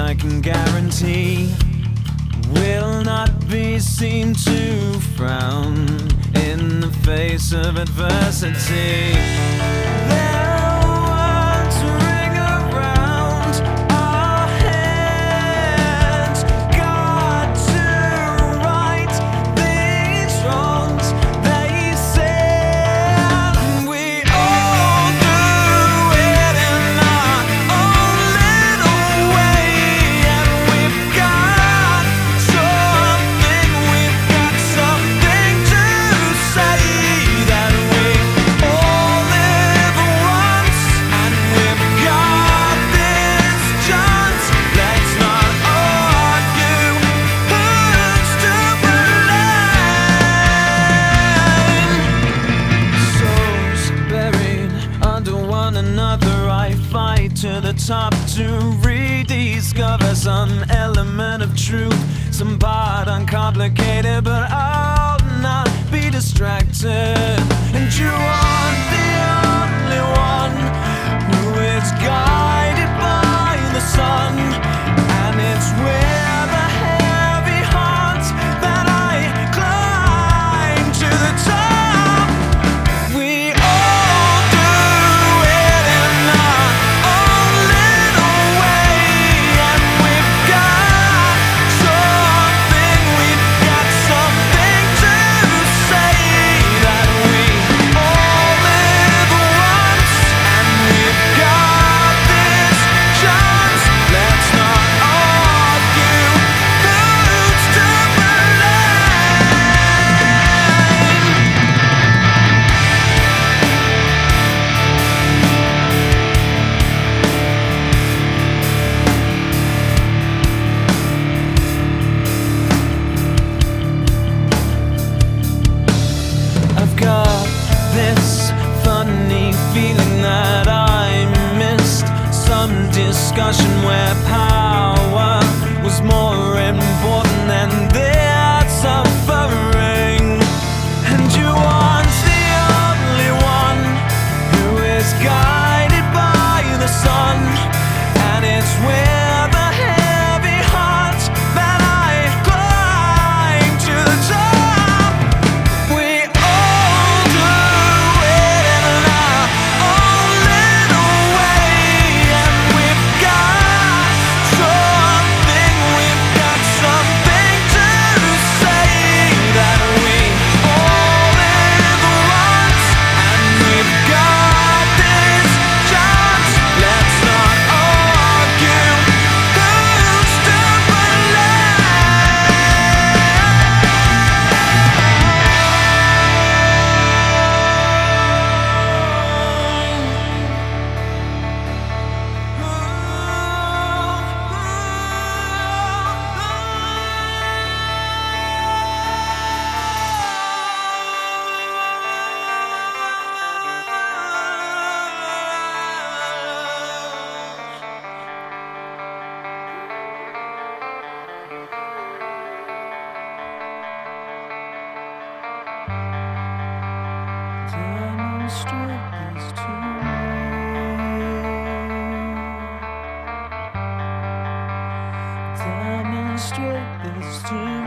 I can guarantee will not be seen to frown in the face of adversity. Their words ring around our heads. Got to right these wrongs, they said. We all do it in our own little way, and we've got something to say, that we all live once, and we've got this chance. Let's not argue who's to blame. Souls buried under one another, I fight to the top to rediscover some element of truth, some part uncomplicated, but I'll not be distracted. And you aren't the only one who is guided by the sun, and it's with a heavy heart that I climb to the top. We all do it in our own little way, and we've got something to say, that we all live once, and we've got this chance. Let's not argue who's to I've got this funny feeling that I missed some discussion where power was more important than their suffering. And you aren't the only one who is guided by the sun, and it's with a heavy heart that I climb to the top. We all do it in our own little way, and we've got something to say, that we all live once, and we've got this chance. Let's not argue who's to demonstrate this to me. Demonstrate this to me.